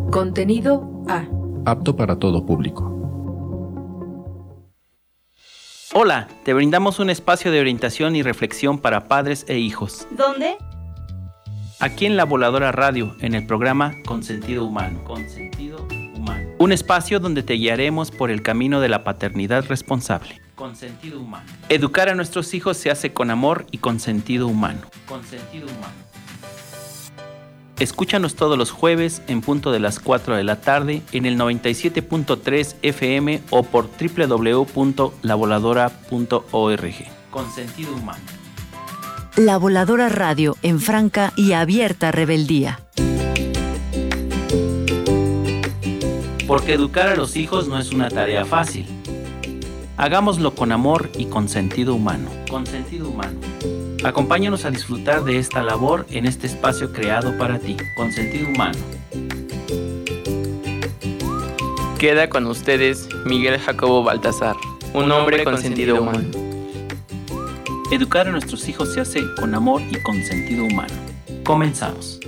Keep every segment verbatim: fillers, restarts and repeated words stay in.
Contenido A. Apto para todo público. Hola, te brindamos un espacio de orientación y reflexión para padres e hijos. ¿Dónde? Aquí en La Voladora Radio, en el programa Consentido Humano. Consentido Humano. Un espacio donde te guiaremos por el camino de la paternidad responsable. Consentido Humano. Educar a nuestros hijos se hace con amor y con sentido humano. Consentido Humano. Escúchanos todos los jueves en punto de las cuatro de la tarde en el noventa y siete punto tres F M o por doble u doble u doble u punto la voladora punto org. Con sentido humano. La Voladora Radio en franca y abierta rebeldía. Porque educar a los hijos no es una tarea fácil. Hagámoslo con amor y con sentido humano. Con sentido humano. Acompáñanos a disfrutar de esta labor en este espacio creado para ti, con sentido humano. Queda con ustedes Miguel Jacobo Baltasar, un hombre con sentido humano. Educar a nuestros hijos se hace con amor y con sentido humano. Comenzamos.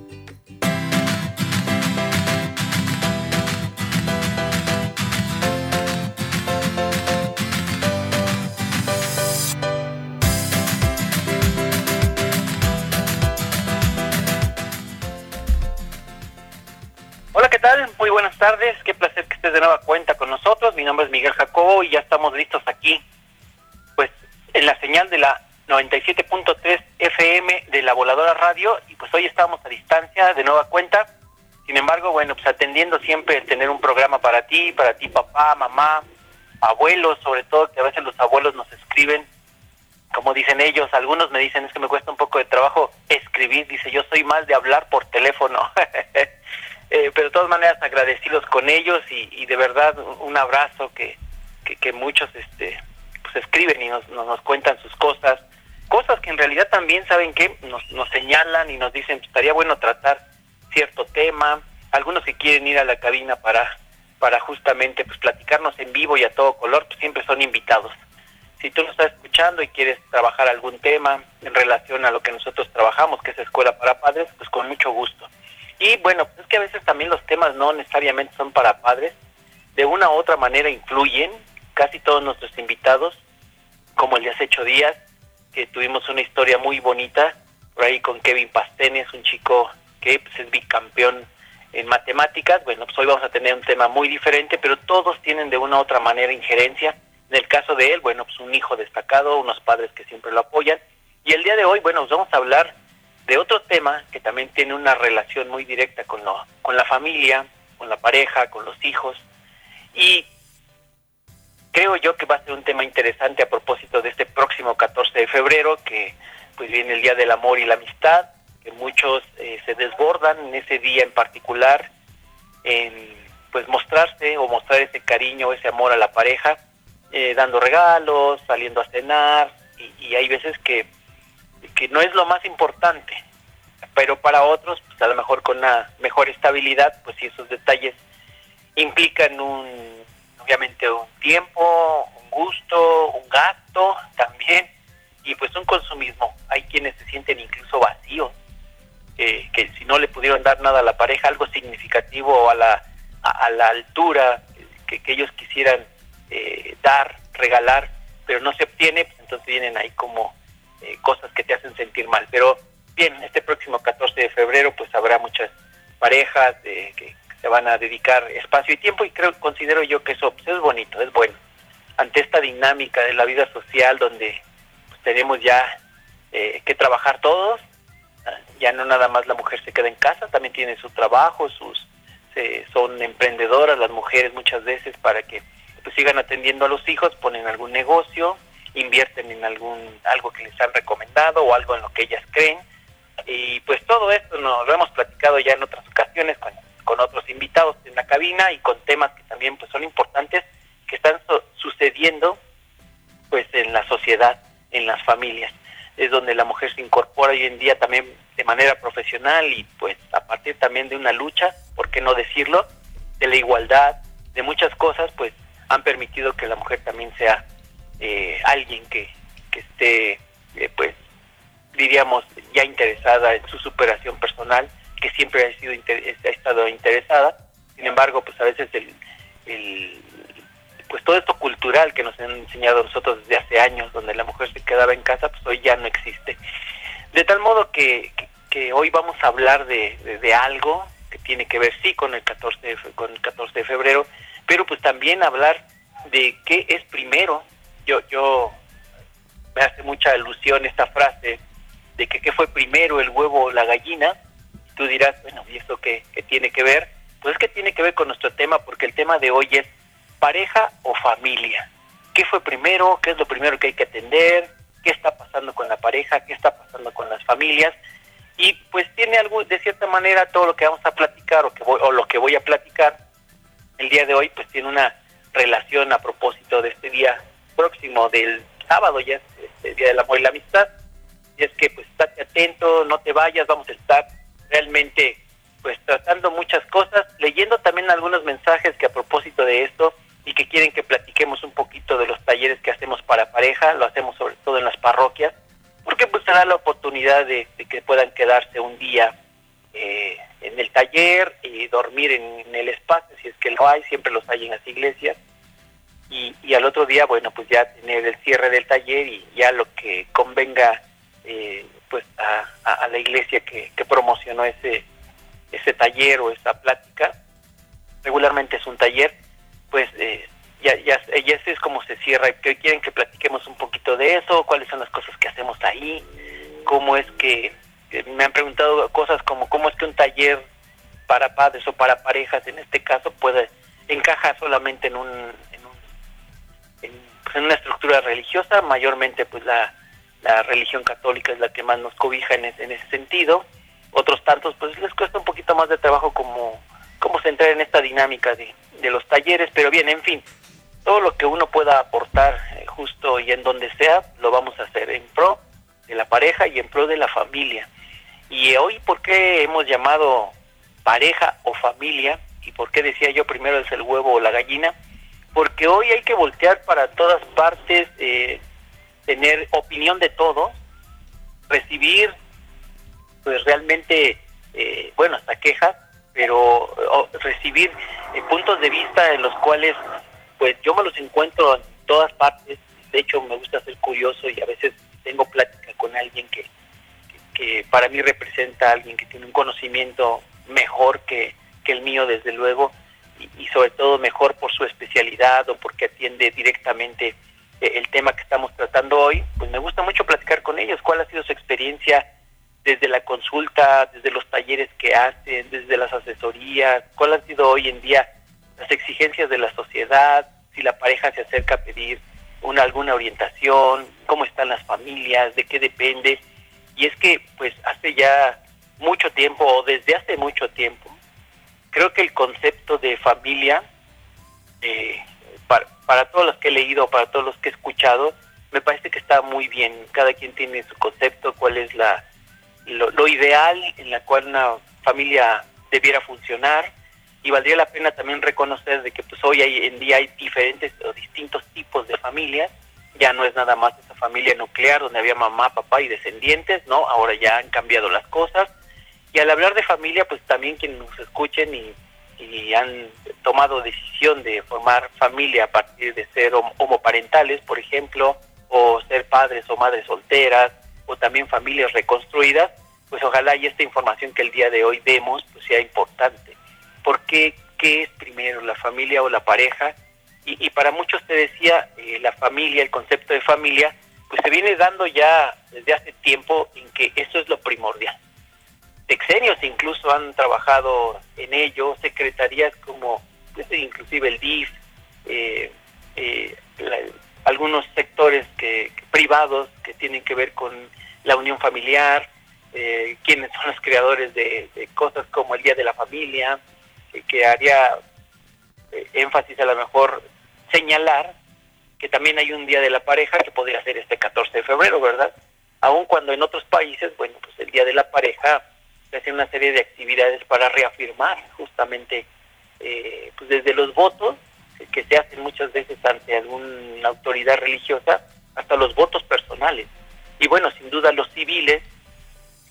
Hola, ¿qué tal? Muy buenas tardes. Qué placer que estés de nueva cuenta con nosotros. Mi nombre es Miguel Jacobo y ya estamos listos aquí, pues, en la señal de la noventa y siete punto tres F M de La Voladora Radio, y pues hoy estamos a distancia de nueva cuenta. Sin embargo, bueno, pues atendiendo siempre el tener un programa para ti, para ti papá, mamá, abuelos, sobre todo, que a veces los abuelos nos escriben, como dicen ellos. Algunos me dicen, es que me cuesta un poco de trabajo escribir, dice, yo soy más de hablar por teléfono. Eh, pero de todas maneras agradecidos con ellos y, y de verdad un abrazo que, que, que muchos este pues escriben y nos, nos, nos cuentan sus cosas, cosas que en realidad también, ¿saben qué? Nos, nos señalan y nos dicen, pues, estaría bueno tratar cierto tema. Algunos que quieren ir a la cabina para, para justamente pues platicarnos en vivo y a todo color, pues siempre son invitados. Si tú nos estás escuchando y quieres trabajar algún tema en relación a lo que nosotros trabajamos, que es Escuela para Padres, pues con mucho gusto. Y bueno, pues es que a veces también los temas no necesariamente son para padres, de una u otra manera influyen. Casi todos nuestros invitados, como el de hace ocho días, que tuvimos una historia muy bonita, por ahí con Kevin Pastenes, un chico que pues, es bicampeón en matemáticas. Bueno, pues hoy vamos a tener un tema muy diferente, pero todos tienen de una u otra manera injerencia. En el caso de él, bueno, pues un hijo destacado, unos padres que siempre lo apoyan. Y el día de hoy, bueno, pues vamos a hablar de otro tema que también tiene una relación muy directa con lo, con la familia, con la pareja, con los hijos, y creo yo que va a ser un tema interesante a propósito de este próximo catorce de febrero, que pues viene el Día del Amor y la Amistad, que muchos eh, se desbordan en ese día en particular, en pues mostrarse o mostrar ese cariño, ese amor a la pareja, eh, dando regalos, saliendo a cenar, y, y hay veces que que no es lo más importante, pero para otros, pues a lo mejor con una mejor estabilidad, pues sí, esos detalles implican un, obviamente un tiempo, un gusto, un gasto también, y pues un consumismo. Hay quienes se sienten incluso vacíos, eh, que si no le pudieron dar nada a la pareja, algo significativo a la, a, a la altura que, que ellos quisieran eh, dar, regalar, pero no se obtiene, pues entonces vienen ahí como Eh, cosas que te hacen sentir mal. Pero bien, este próximo catorce de febrero pues habrá muchas parejas eh, que se van a dedicar espacio y tiempo, y creo, considero yo que eso pues, es bonito, es bueno. Ante esta dinámica de la vida social donde pues, tenemos ya eh, que trabajar todos, ya no nada más la mujer se queda en casa, también tiene su trabajo, sus eh, son emprendedoras las mujeres muchas veces para que pues sigan atendiendo a los hijos, ponen algún negocio, invierten en algún algo que les han recomendado o algo en lo que ellas creen, y pues todo esto nos lo hemos platicado ya en otras ocasiones con, con otros invitados en la cabina y con temas que también pues son importantes, que están so- sucediendo pues en la sociedad, en las familias. Es donde la mujer se incorpora hoy en día también de manera profesional, y pues a partir también de una lucha, ¿por qué no decirlo?, de la igualdad, de muchas cosas, pues han permitido que la mujer también sea Eh, alguien que, que esté, eh, pues, diríamos, ya interesada en su superación personal, que siempre ha sido inter- ha estado interesada. Sin embargo, pues a veces el, el pues todo esto cultural que nos han enseñado nosotros desde hace años, donde la mujer se quedaba en casa, pues hoy ya no existe. De tal modo que, que, que hoy vamos a hablar de, de, de algo que tiene que ver sí con el catorce de, con el catorce de febrero, pero pues también hablar de qué es primero. Yo yo me hace mucha alusión esta frase de que qué fue primero, el huevo o la gallina. Tú dirás, bueno, ¿y esto qué, qué tiene que ver? Pues es que tiene que ver con nuestro tema, porque el tema de hoy es pareja o familia. ¿Qué fue primero? ¿Qué es lo primero que hay que atender? ¿Qué está pasando con la pareja? ¿Qué está pasando con las familias? Y pues tiene algo, de cierta manera, todo lo que vamos a platicar o que voy, o lo que voy a platicar el día de hoy, pues tiene una relación a propósito de este día próximo del sábado, ya este Día del Amor y la Amistad. Y es que pues estate atento, no te vayas, vamos a estar realmente pues tratando muchas cosas, leyendo también algunos mensajes que a propósito de esto y que quieren que platiquemos un poquito de los talleres que hacemos para pareja. Lo hacemos sobre todo en las parroquias, porque pues te da la oportunidad de, de que puedan quedarse un día eh, en el taller y dormir en, en el espacio, si es que lo hay, siempre los hay en las iglesias, y, y al otro día, bueno, pues ya tener el cierre del taller y ya lo que convenga eh, pues a, a, a la iglesia que, que promocionó ese, ese taller o esa plática. Regularmente es un taller, pues eh, ya, ya, ya así es como se cierra. Que quieren que platiquemos un poquito de eso, cuáles son las cosas que hacemos ahí, cómo es que, que me han preguntado cosas como cómo es que un taller para padres o para parejas, en este caso, puede encaja solamente en un, en, un, en, pues en una estructura religiosa. Mayormente pues la, la religión católica es la que más nos cobija en ese, en ese sentido. Otros tantos pues les cuesta un poquito más de trabajo como cómo se entra en esta dinámica de, de los talleres, pero bien, en fin, todo lo que uno pueda aportar eh, justo y en donde sea, lo vamos a hacer en pro de la pareja y en pro de la familia. Y hoy, ¿por qué hemos llamado pareja o familia? ¿Y por qué decía yo primero es el huevo o la gallina? Porque hoy hay que voltear para todas partes, eh, tener opinión de todo, recibir pues realmente, eh, bueno, hasta quejas, pero oh, recibir eh, puntos de vista en los cuales pues yo me los encuentro en todas partes. De hecho, me gusta ser curioso y a veces tengo plática con alguien que, que, que para mí representa a alguien que tiene un conocimiento mejor que, que el mío, desde luego, y, y sobre todo mejor por su especialidad o porque atiende directamente eh, el tema que estamos tratando hoy. Pues me gusta mucho platicar con ellos, cuál ha sido su experiencia desde la consulta, desde los talleres que hacen, desde las asesorías, cuál han sido hoy en día las exigencias de la sociedad, si la pareja se acerca a pedir una alguna orientación, cómo están las familias, de qué depende. Y es que pues hace ya mucho tiempo, o desde hace mucho tiempo, creo que el concepto de familia, eh, para, para todos los que he leído, para todos los que he escuchado, me parece que está muy bien. Cada quien tiene su concepto, cuál es la Lo, lo ideal en la cual una familia debiera funcionar, y valdría la pena también reconocer de que pues hoy hay, en día hay diferentes o distintos tipos de familias. Ya no es nada más esa familia nuclear donde había mamá, papá y descendientes, ¿no? Ahora ya han cambiado las cosas, y al hablar de familia, pues también quienes nos escuchen y, y han tomado decisión de formar familia a partir de ser homoparentales, por ejemplo, o ser padres o madres solteras, o también familias reconstruidas, pues ojalá y esta información que el día de hoy demos pues sea importante. ¿Por qué? ¿Qué es primero, la familia o la pareja? Y, y para muchos, te decía, eh, la familia, el concepto de familia, pues se viene dando ya desde hace tiempo en que eso es lo primordial. Sexenios incluso han trabajado en ello, secretarías como pues, inclusive el D I F, eh, eh, la, algunos sectores que, que privados que tienen que ver con la unión familiar, eh, quienes son los creadores de, de cosas como el Día de la Familia, eh, que haría eh, énfasis a lo mejor señalar que también hay un Día de la Pareja que podría ser este catorce de febrero, ¿verdad? Aun cuando en otros países, bueno, pues el Día de la Pareja se hace una serie de actividades para reafirmar justamente eh, pues desde los votos que se hacen muchas veces ante alguna autoridad religiosa, hasta los votos personales. Y bueno, sin duda los civiles,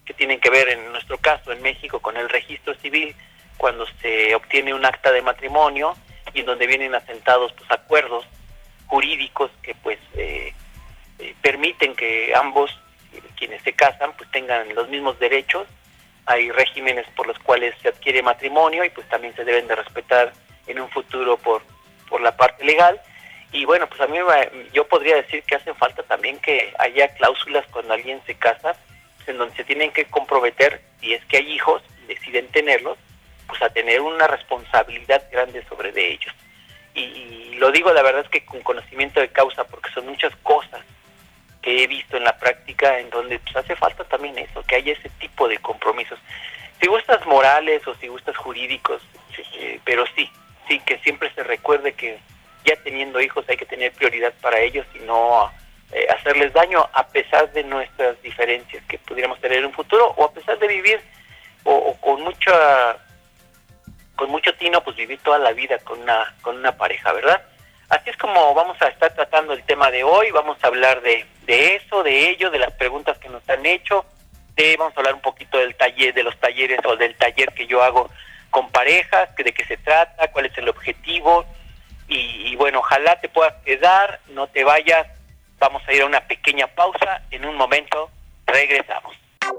que tienen que ver, en nuestro caso, en México, con el registro civil, cuando se obtiene un acta de matrimonio y en donde vienen asentados pues acuerdos jurídicos que pues eh, eh, permiten que ambos, eh, quienes se casan, pues tengan los mismos derechos. Hay regímenes por los cuales se adquiere matrimonio y pues también se deben de respetar en un futuro por, por la parte legal. Y bueno, pues a mí yo podría decir que hace falta también que haya cláusulas cuando alguien se casa, pues en donde se tienen que comprometer, si es que hay hijos y deciden tenerlos, pues a tener una responsabilidad grande sobre de ellos. Y, y lo digo, la verdad es que con conocimiento de causa, porque son muchas cosas que he visto en la práctica en donde pues hace falta también eso, que haya ese tipo de compromisos. Si gustas morales o si gustas jurídicos, eh, pero sí, sí, que siempre se recuerde que ya teniendo hijos hay que tener prioridad para ellos y no eh, hacerles daño a pesar de nuestras diferencias que pudiéramos tener en un futuro, o a pesar de vivir o, o con mucha con mucho tino, pues vivir toda la vida con una con una pareja, ¿verdad? Así es como vamos a estar tratando el tema de hoy. Vamos a hablar de, de eso, de ello, de las preguntas que nos han hecho, de, vamos a hablar un poquito del taller, de los talleres o del taller que yo hago con parejas, que de qué se trata, cuál es el objetivo. Y, y bueno, ojalá te puedas quedar, no te vayas, vamos a ir a una pequeña pausa, en un momento regresamos.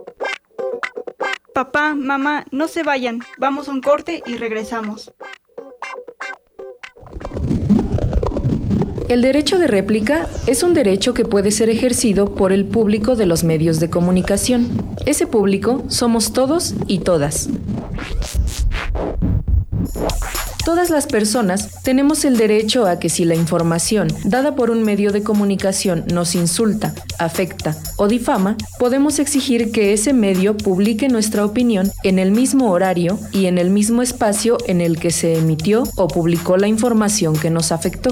Papá, mamá, no se vayan, vamos a un corte y regresamos. El derecho de réplica es un derecho que puede ser ejercido por el público de los medios de comunicación. Ese público somos todos y todas. Todas las personas tenemos el derecho a que si la información dada por un medio de comunicación nos insulta, afecta o difama, podemos exigir que ese medio publique nuestra opinión en el mismo horario y en el mismo espacio en el que se emitió o publicó la información que nos afectó.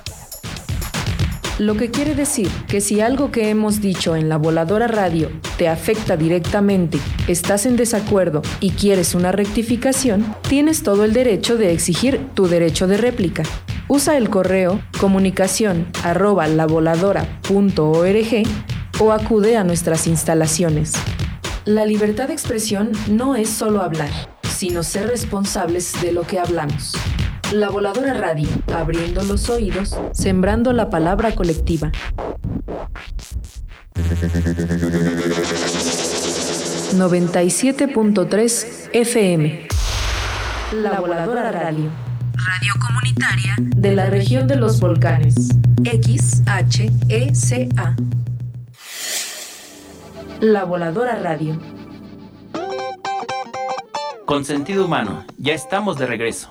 Lo que quiere decir que si algo que hemos dicho en La Voladora Radio te afecta directamente, estás en desacuerdo y quieres una rectificación, tienes todo el derecho de exigir tu derecho de réplica. Usa el correo comunicación arroba lavoladora punto org o acude a nuestras instalaciones. La libertad de expresión no es solo hablar, sino ser responsables de lo que hablamos. La Voladora Radio, abriendo los oídos, sembrando la palabra colectiva. noventa y siete punto tres F M. La Voladora Radio. Radio comunitaria de la región de los volcanes. X H E C A. La Voladora Radio. Con sentido humano, ya estamos de regreso.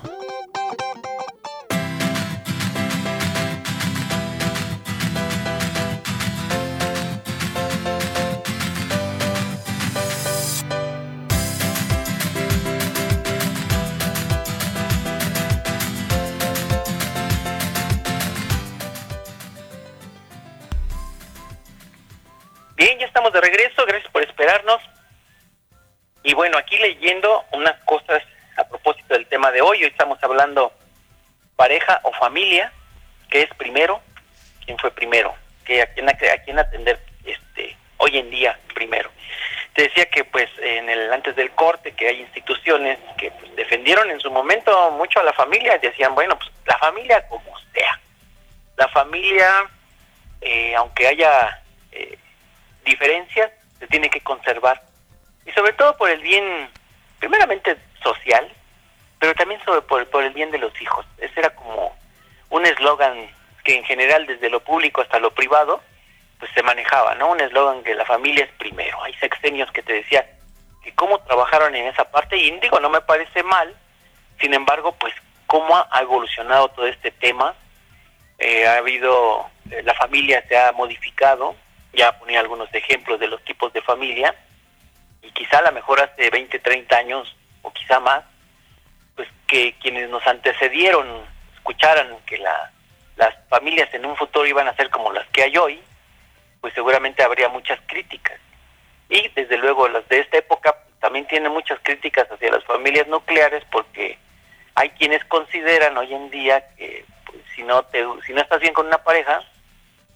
Bien, ya estamos de regreso, gracias por esperarnos. Y bueno, aquí leyendo unas cosas a propósito del tema de hoy. Hoy estamos hablando pareja o familia, ¿qué es primero? ¿Quién fue primero? ¿Qué, a, quién, a quién atender este hoy en día primero? Te decía que pues en el antes del corte que hay instituciones que pues, defendieron en su momento mucho a la familia y decían, bueno, pues la familia como sea. La familia, eh, aunque haya eh, diferencias, se tiene que conservar. Y sobre todo por el bien, primeramente social, pero también sobre por, por el bien de los hijos. Ese era como un eslogan que en general desde lo público hasta lo privado, pues se manejaba, ¿no? Un eslogan que la familia es primero. Hay sexenios que te decían que cómo trabajaron en esa parte, y digo, no me parece mal, sin embargo, pues cómo ha evolucionado todo este tema. Eh, ha habido, eh, la familia se ha modificado. Ya ponía algunos ejemplos de los tipos de familia, y quizá a lo mejor hace veinte, treinta años, o quizá más, pues que quienes nos antecedieron escucharan que la, las familias en un futuro iban a ser como las que hay hoy, pues seguramente habría muchas críticas. Y desde luego las de esta época también tienen muchas críticas hacia las familias nucleares, porque hay quienes consideran hoy en día que pues, si no te, si no estás bien con una pareja,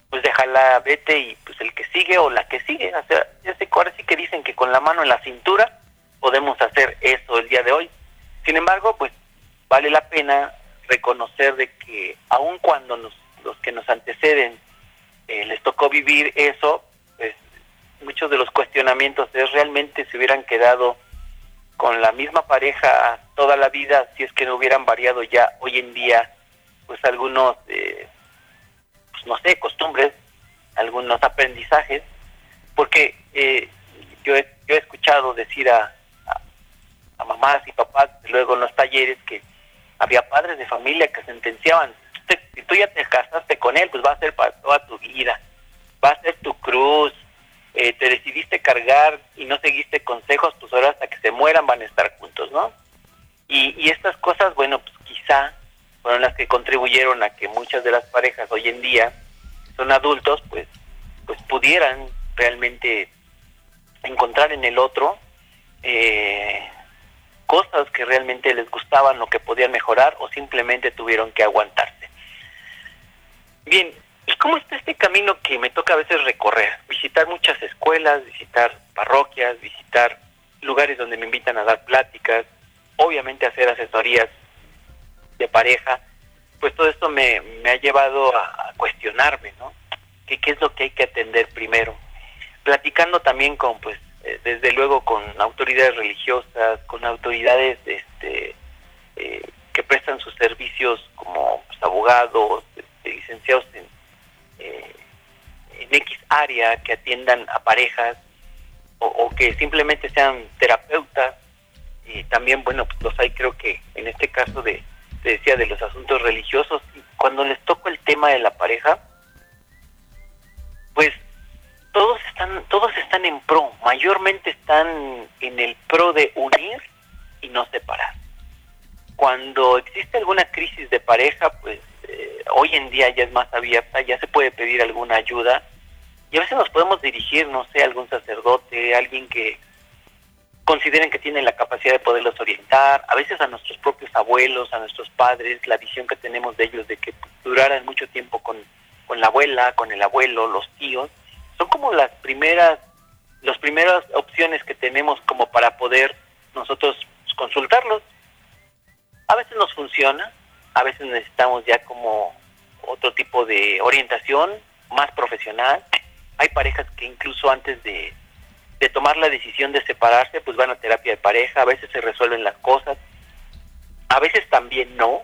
pues déjala, vete y pues el que sigue o la que sigue. O sea, ya sé, ahora sí que dicen que con la mano en la cintura podemos hacer eso el día de hoy. Sin embargo, pues vale la pena reconocer de que aun cuando nos, los que nos anteceden eh, les tocó vivir eso, pues muchos de los cuestionamientos es realmente se hubieran quedado con la misma pareja toda la vida, si es que no hubieran variado ya hoy en día, pues algunos, eh, pues no sé, costumbres, algunos aprendizajes, porque eh, yo, he, yo he escuchado decir a, a, a mamás y papás, luego en los talleres, que había padres de familia que sentenciaban, si tú ya te casaste con él, pues va a ser para toda tu vida, va a ser tu cruz, eh, te decidiste cargar y no seguiste consejos, pues ahora hasta que se mueran van a estar juntos, ¿no? Y, y estas cosas, bueno, pues quizá fueron las que contribuyeron a que muchas de las parejas hoy en día son adultos, pues, pues pudieran realmente encontrar en el otro eh, cosas que realmente les gustaban o que podían mejorar o simplemente tuvieron que aguantarse. Bien, ¿y cómo está este camino que me toca a veces recorrer? Visitar muchas escuelas, visitar parroquias, visitar lugares donde me invitan a dar pláticas, obviamente hacer asesorías de pareja. Pues todo esto me, me ha llevado a, a cuestionarme, ¿no? ¿Qué, ¿Qué es lo que hay que atender primero? Platicando también con, pues, eh, desde luego con autoridades religiosas, con autoridades este, eh, que prestan sus servicios como pues, abogados, este, licenciados en, eh, en X área, que atiendan a parejas, o, o que simplemente sean terapeutas. Y también, bueno, pues los hay, creo que en este caso de, te decía, de los asuntos religiosos, y cuando les toco el tema de la pareja, pues todos están, todos están en pro, mayormente están en el pro de unir y no separar. Cuando existe alguna crisis de pareja, pues eh, hoy en día ya es más abierta, ya se puede pedir alguna ayuda, y a veces nos podemos dirigir, no sé, a algún sacerdote, a alguien que consideren que tienen la capacidad de poderlos orientar, a veces a nuestros propios abuelos, a nuestros padres, la visión que tenemos de ellos de que duraran mucho tiempo con, con la abuela, con el abuelo, los tíos, son como las primeras, las primeras opciones que tenemos como para poder nosotros consultarlos. A veces nos funciona, a veces necesitamos ya como otro tipo de orientación más profesional. Hay parejas que incluso antes de de tomar la decisión de separarse, pues van a terapia de pareja, a veces se resuelven las cosas, a veces también no.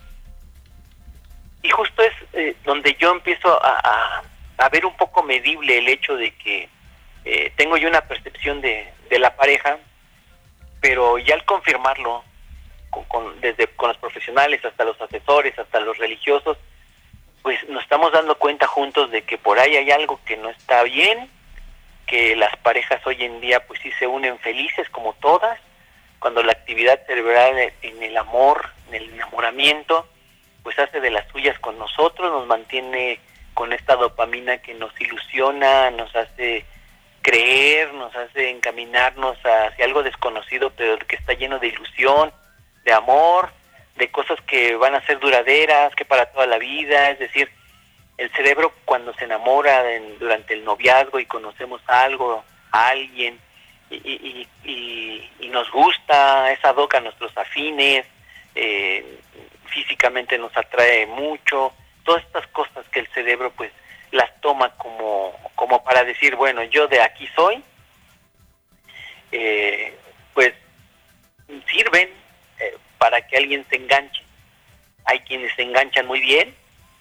Y justo es eh, donde yo empiezo a, a, a ver un poco medible el hecho de que eh, tengo yo una percepción de, de la pareja, pero ya al confirmarlo, con, con, desde con los profesionales hasta los asesores, hasta los religiosos, pues nos estamos dando cuenta juntos de que por ahí hay algo que no está bien, que las parejas hoy en día pues sí se unen felices como todas, cuando la actividad cerebral en el amor, en el enamoramiento, pues hace de las suyas con nosotros, nos mantiene con esta dopamina que nos ilusiona, nos hace creer, nos hace encaminarnos hacia algo desconocido, pero que está lleno de ilusión, de amor, de cosas que van a ser duraderas, que para toda la vida. Es decir, el cerebro cuando se enamora en, durante el noviazgo y conocemos algo, a alguien, y, y, y, y nos gusta, es ad hoc a nuestros afines, eh, físicamente nos atrae mucho, todas estas cosas que el cerebro pues las toma como, como para decir, bueno, yo de aquí soy, eh, pues sirven eh, para que alguien se enganche. Hay quienes se enganchan muy bien,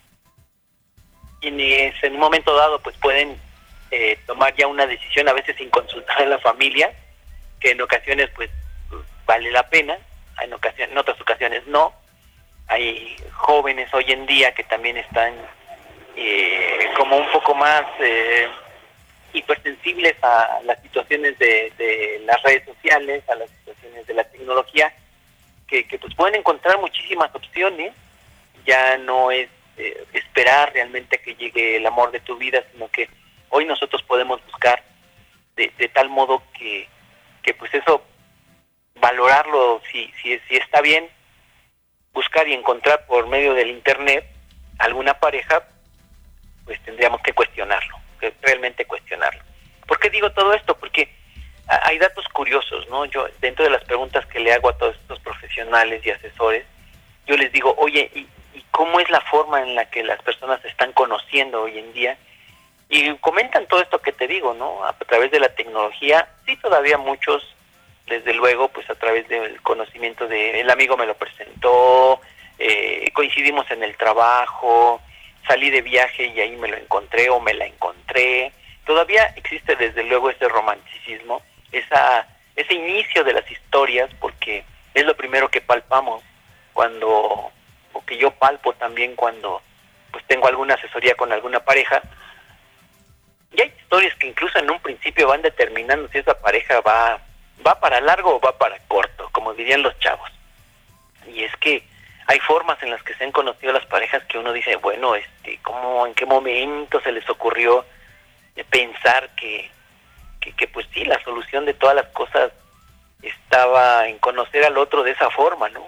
quienes en un momento dado pues pueden eh, tomar ya una decisión, a veces sin consultar a la familia, que en ocasiones pues vale la pena, en ocasiones, en otras ocasiones no. Hay jóvenes hoy en día que también están eh, como un poco más eh, hipersensibles a las situaciones de, de las redes sociales, a las situaciones de la tecnología, que, que pues pueden encontrar muchísimas opciones. Ya no es Eh, esperar realmente que llegue el amor de tu vida, sino que hoy nosotros podemos buscar de, de tal modo que, que pues eso, valorarlo si, si, si está bien, buscar y encontrar por medio del internet alguna pareja, pues pues tendríamos que cuestionarlo, que realmente cuestionarlo. ¿Por qué digo todo esto? Porque hay datos curiosos, ¿no? Yo, dentro de las preguntas que le hago a todos estos profesionales y asesores, yo les digo, oye, ¿y, y cómo es la forma en la que las personas se están conociendo hoy en día? Y comentan todo esto que te digo, ¿no? A través de la tecnología, sí, todavía muchos, desde luego, pues a través del conocimiento de el amigo me lo presentó, eh, coincidimos en el trabajo, salí de viaje y ahí me lo encontré o me la encontré. Todavía existe desde luego ese romanticismo, esa ese inicio de las historias, porque es lo primero que palpamos cuando, o que yo palpo también cuando pues tengo alguna asesoría con alguna pareja. Y hay historias que incluso en un principio van determinando si esa pareja va va para largo o va para corto, como dirían los chavos. Y es que hay formas en las que se han conocido las parejas que uno dice, bueno, este, ¿cómo, en qué momento se les ocurrió pensar que, que, que pues sí, la solución de todas las cosas estaba en conocer al otro de esa forma, ¿no?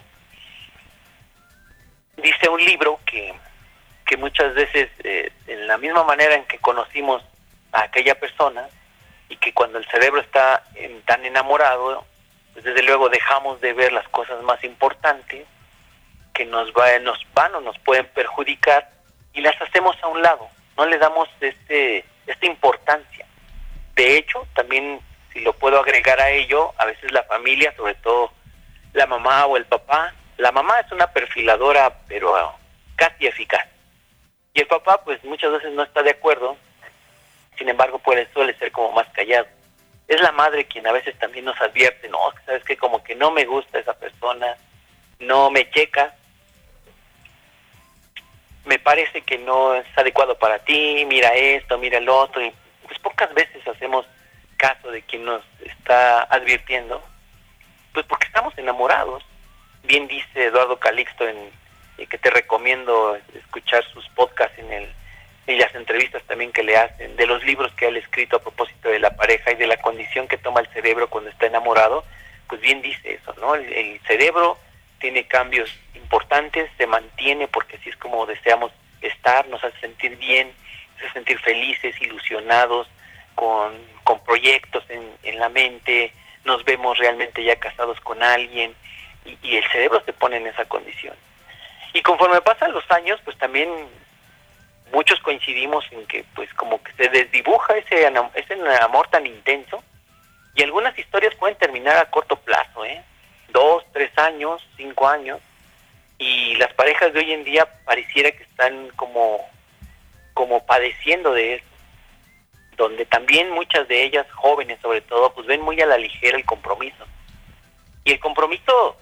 Dice un libro que, que muchas veces, eh, en la misma manera en que conocimos a aquella persona, y que cuando el cerebro está en, tan enamorado, pues desde luego dejamos de ver las cosas más importantes que nos, va, nos van o nos pueden perjudicar y las hacemos a un lado, no le damos este esta importancia. De hecho, también, si lo puedo agregar a ello, a veces la familia, sobre todo la mamá o el papá, la mamá es una perfiladora, pero casi eficaz. Y el papá, pues muchas veces no está de acuerdo, sin embargo, puede, suele ser como más callado. Es la madre quien a veces también nos advierte, no, sabes que como que no me gusta esa persona, no me checa, me parece que no es adecuado para ti, mira esto, mira el otro, y pues pocas veces hacemos caso de quien nos está advirtiendo, pues porque estamos enamorados. Bien dice Eduardo Calixto, en, eh, que te recomiendo escuchar sus podcasts en el y las entrevistas también que le hacen, de los libros que él ha escrito a propósito de la pareja y de la condición que toma el cerebro cuando está enamorado, pues bien dice eso, ¿no? El, el cerebro tiene cambios importantes, se mantiene porque así es como deseamos estar, nos hace sentir bien, nos hace sentir felices, ilusionados, con, con proyectos en, en la mente, nos vemos realmente ya casados con alguien, y, y el cerebro se pone en esa condición. Y conforme pasan los años, pues también muchos coincidimos en que pues como que se desdibuja ese, ese amor tan intenso, y algunas historias pueden terminar a corto plazo, ¿eh? Dos, tres años, cinco años, y las parejas de hoy en día pareciera que están como, como padeciendo de eso, donde también muchas de ellas, jóvenes sobre todo, pues ven muy a la ligera el compromiso. Y el compromiso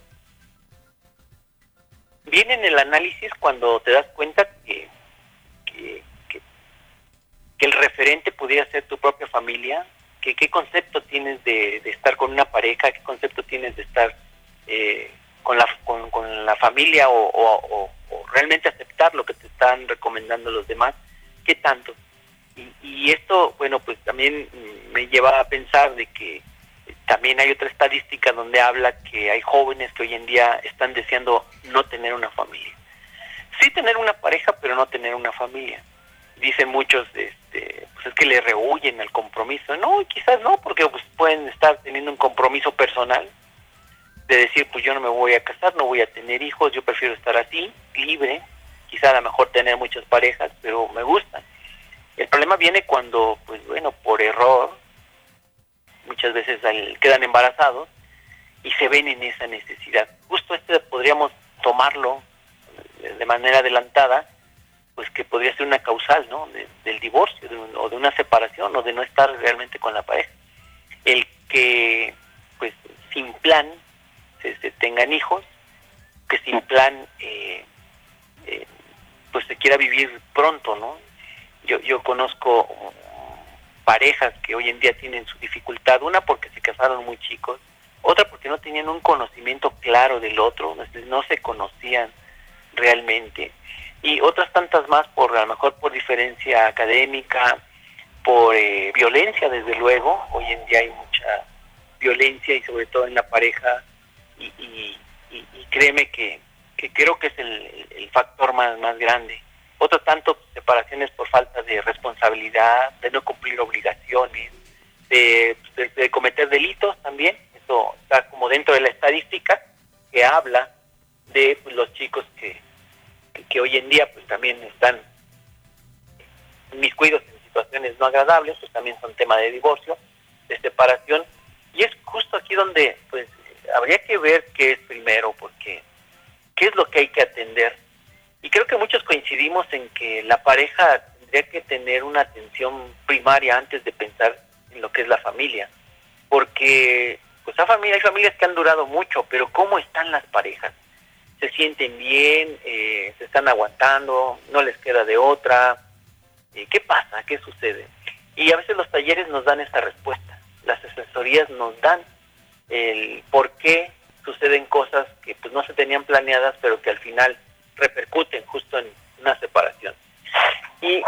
viene en el análisis cuando te das cuenta que Que, que, que el referente pudiera ser tu propia familia, que qué concepto tienes de, de estar con una pareja, qué concepto tienes de estar eh, con, la, con, con la familia o, o, o, o realmente aceptar lo que te están recomendando los demás, qué tanto. Y, y esto, bueno, pues también me lleva a pensar de que también hay otra estadística donde habla que hay jóvenes que hoy en día están deseando no tener una familia. Sí tener una pareja, pero no tener una familia. Dicen muchos, este, pues es que le rehuyen al compromiso. No, quizás no, porque pues pueden estar teniendo un compromiso personal de decir, pues yo no me voy a casar, no voy a tener hijos, yo prefiero estar así, libre, quizá a lo mejor tener muchas parejas, pero me gustan. El problema viene cuando, pues bueno, por error, muchas veces quedan embarazados y se ven en esa necesidad. Justo este podríamos tomarlo de manera adelantada, pues que podría ser una causal, ¿no? De, del divorcio de un, o de una separación o de no estar realmente con la pareja. El que, pues, sin plan se, se tengan hijos, que sin plan, eh, eh, pues se quiera vivir pronto, ¿no? Yo, yo conozco parejas que hoy en día tienen su dificultad, una porque se casaron muy chicos, otra porque no tenían un conocimiento claro del otro, no, no se conocían realmente, y otras tantas más por a lo mejor por diferencia académica, por eh, violencia, desde luego. Hoy en día hay mucha violencia y sobre todo en la pareja, y, y, y, y créeme que, que creo que es el, el factor más, más grande. otro tanto separaciones por falta de responsabilidad, de no cumplir obligaciones, de, de, de cometer delitos también. Eso está como dentro de la estadística que habla de pues, los chicos que, que, que hoy en día pues también están inmiscuidos en situaciones no agradables, pues también son tema de divorcio, de separación, y es justo aquí donde pues habría que ver qué es primero, porque qué es lo que hay que atender. Y creo que muchos coincidimos en que la pareja tendría que tener una atención primaria antes de pensar en lo que es la familia, porque pues hay familias, hay familias que han durado mucho, pero ¿cómo están las parejas? ¿Se sienten bien? Eh, ¿Se están aguantando? ¿No les queda de otra? Eh, ¿Qué pasa? ¿Qué sucede? Y a veces los talleres nos dan esa respuesta, las asesorías nos dan el por qué suceden cosas que pues no se tenían planeadas, pero que al final repercuten justo en una separación. Y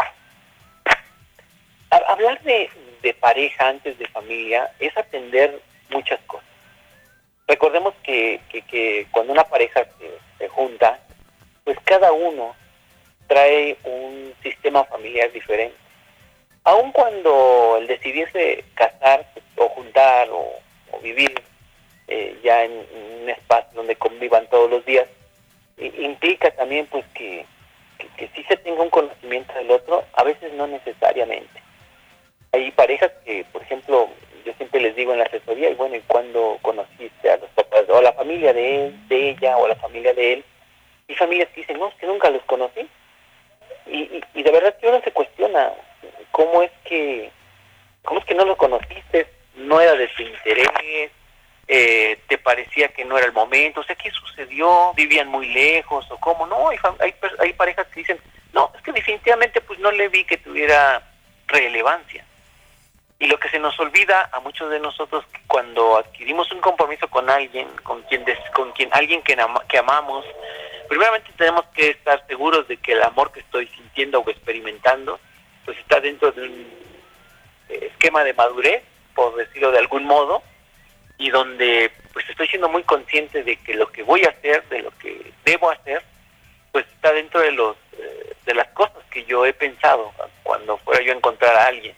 a, hablar de, de pareja antes de familia es atender muchas cosas. Recordemos que, que, que cuando una pareja se, se junta, pues cada uno trae un sistema familiar diferente. Aun cuando el decidirse casar o juntar o, o vivir eh, ya en, en un espacio donde convivan todos los días, eh, implica también pues que, que, que sí se tenga un conocimiento del otro, a veces no necesariamente. Hay parejas que, por ejemplo, yo siempre les digo en la asesoría, y bueno, ¿y cuándo conociste a los papás? O a la familia de él, de ella, o a la familia de él. Y familias que dicen, no, es que nunca los conocí. Y, y, y de verdad que uno se cuestiona, ¿cómo es que cómo es que no lo conociste? ¿No era de tu interés? Eh, ¿Te parecía que no era el momento? O sea, ¿qué sucedió? ¿Vivían muy lejos? ¿O cómo? No, hay, hay, hay parejas que dicen, no, es que definitivamente pues no le vi que tuviera relevancia. Y lo que se nos olvida a muchos de nosotros, cuando adquirimos un compromiso con alguien, con quien des, con quien alguien que, ama, que amamos, primeramente tenemos que estar seguros de que el amor que estoy sintiendo o experimentando, pues está dentro de un esquema de madurez, por decirlo de algún modo, y donde pues estoy siendo muy consciente de que lo que voy a hacer, de lo que debo hacer, pues está dentro de los eh, de las cosas que yo he pensado cuando fuera yo a encontrar a alguien.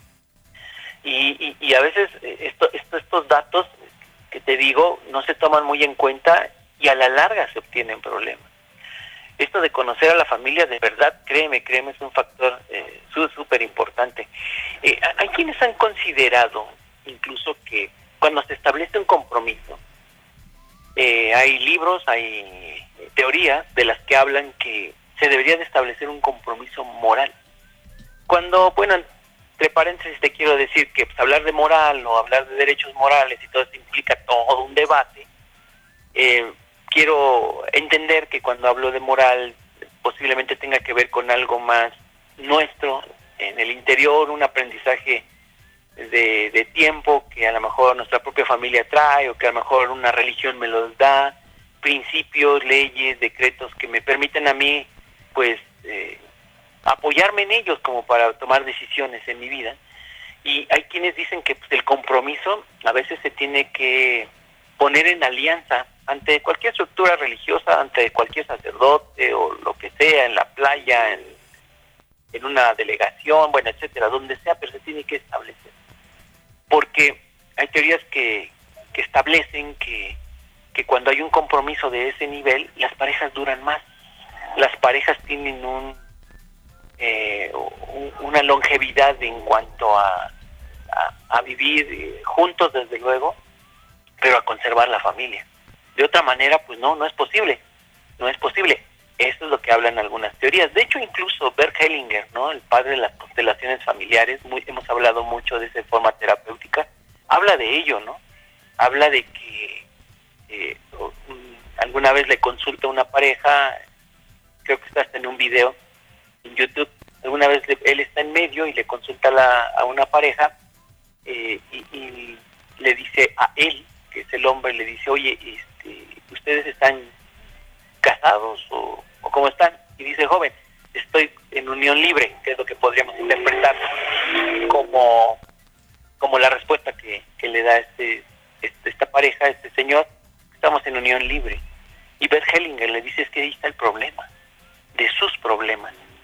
Y, y, y a veces esto, esto, estos datos que te digo no se toman muy en cuenta y a la larga se obtienen problemas. Esto de conocer a la familia, de verdad, créeme, créeme, es un factor eh, súper importante. Eh, hay quienes han considerado incluso que cuando se establece un compromiso, eh, hay libros, hay teorías de las que hablan que se debería de establecer un compromiso moral. Cuando, bueno, entre paréntesis te quiero decir que pues, hablar de moral o hablar de derechos morales y todo esto implica todo un debate. Eh, quiero entender que cuando hablo de moral posiblemente tenga que ver con algo más nuestro, en el interior, un aprendizaje de, de tiempo que a lo mejor nuestra propia familia trae o que a lo mejor una religión me los da, principios, leyes, decretos que me permiten a mí pues eh, apoyarme en ellos como para tomar decisiones en mi vida. Y hay quienes dicen que pues, el compromiso a veces se tiene que poner en alianza ante cualquier estructura religiosa, ante cualquier sacerdote o lo que sea, en la playa, en, en una delegación, bueno, etcétera, donde sea, pero se tiene que establecer. Porque hay teorías que, que establecen que, que cuando hay un compromiso de ese nivel, las parejas duran más. Las parejas tienen un, eh, un una longevidad en cuanto a, a, a vivir eh, juntos, desde luego, pero a conservar la familia. De otra manera, pues no, no es posible, no es posible. Eso es lo que hablan algunas teorías. De hecho, incluso Bert Hellinger, ¿no?, el padre de las constelaciones familiares, muy, hemos hablado mucho de esa forma terapéutica, habla de ello, ¿no? Habla de que eh, un, alguna vez le consulta a una pareja, creo que está hasta en un video en YouTube, alguna vez le, él está en medio y le consulta a, la, a una pareja eh, y, y le dice a él, que es el hombre, le dice, oye, este, ¿ustedes están casados o, o cómo están? Y dice, joven, estoy en unión libre, que es lo que podríamos interpretar como, como la respuesta que, que le da este, este esta pareja, este señor, estamos en unión libre. Y Bert Hellinger le dice, es que ahí está el problema, de sus problemas.